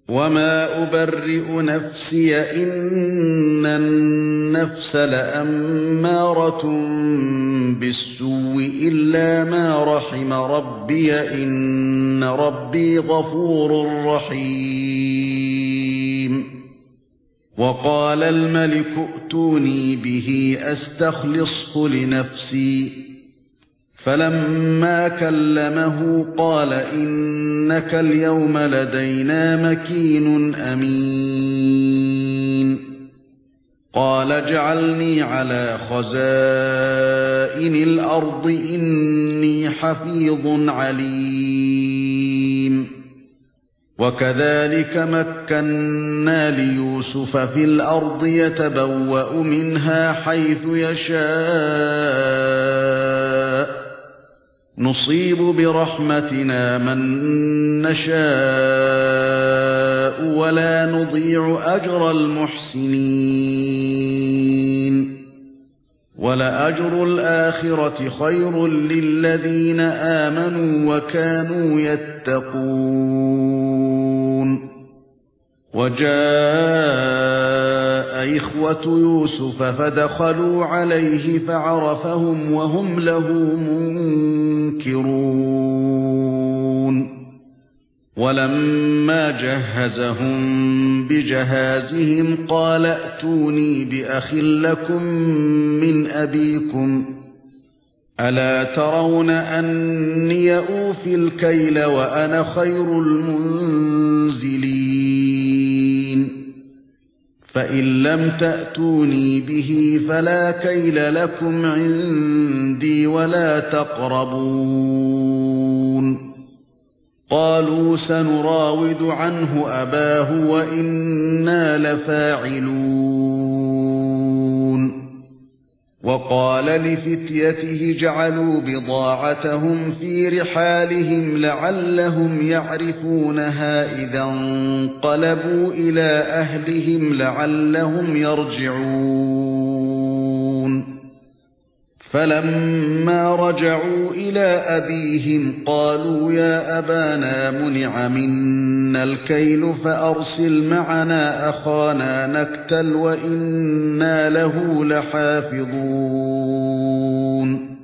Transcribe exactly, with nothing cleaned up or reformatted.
وما أبرئ نفسي إن النفس لأمارة بالسوء إلا ما رحم ربي إن ربي غفور رحيم وقال الملك ائتوني به أستخلصه لنفسي فلما كلمه قال إنك اليوم لدينا مكين أمين قال اجعلني على خزائن الأرض إني حفيظ عليم وكذلك مكنا ليوسف في الأرض يتبوأ منها حيث يشاء نصيب برحمتنا من نشاء ولا نضيع أجر المحسنين ولأجر الآخرة خير للذين آمنوا وكانوا يتقون وجاء إخوة يوسف فدخلوا عليه فعرفهم وهم له منكرون ولما جهزهم بجهازهم قال ائتوني بأخ لكم من أبيكم ألا ترون أني أوفي الكيل وأنا خير المنزلين فإن لم تأتوني به فلا كيل لكم عندي ولا تقربون قالوا سنراود عنه أباه وإنا لفاعلون وقال لفتيته جعلوا بضاعتهم في رحالهم لعلهم يعرفونها إذا انقلبوا إلى أهلهم لعلهم يرجعون فلما رجعوا إلى أبيهم قالوا يا أبانا منع منا الكيل فأرسل معنا أخانا نكتل وإنا له لحافظون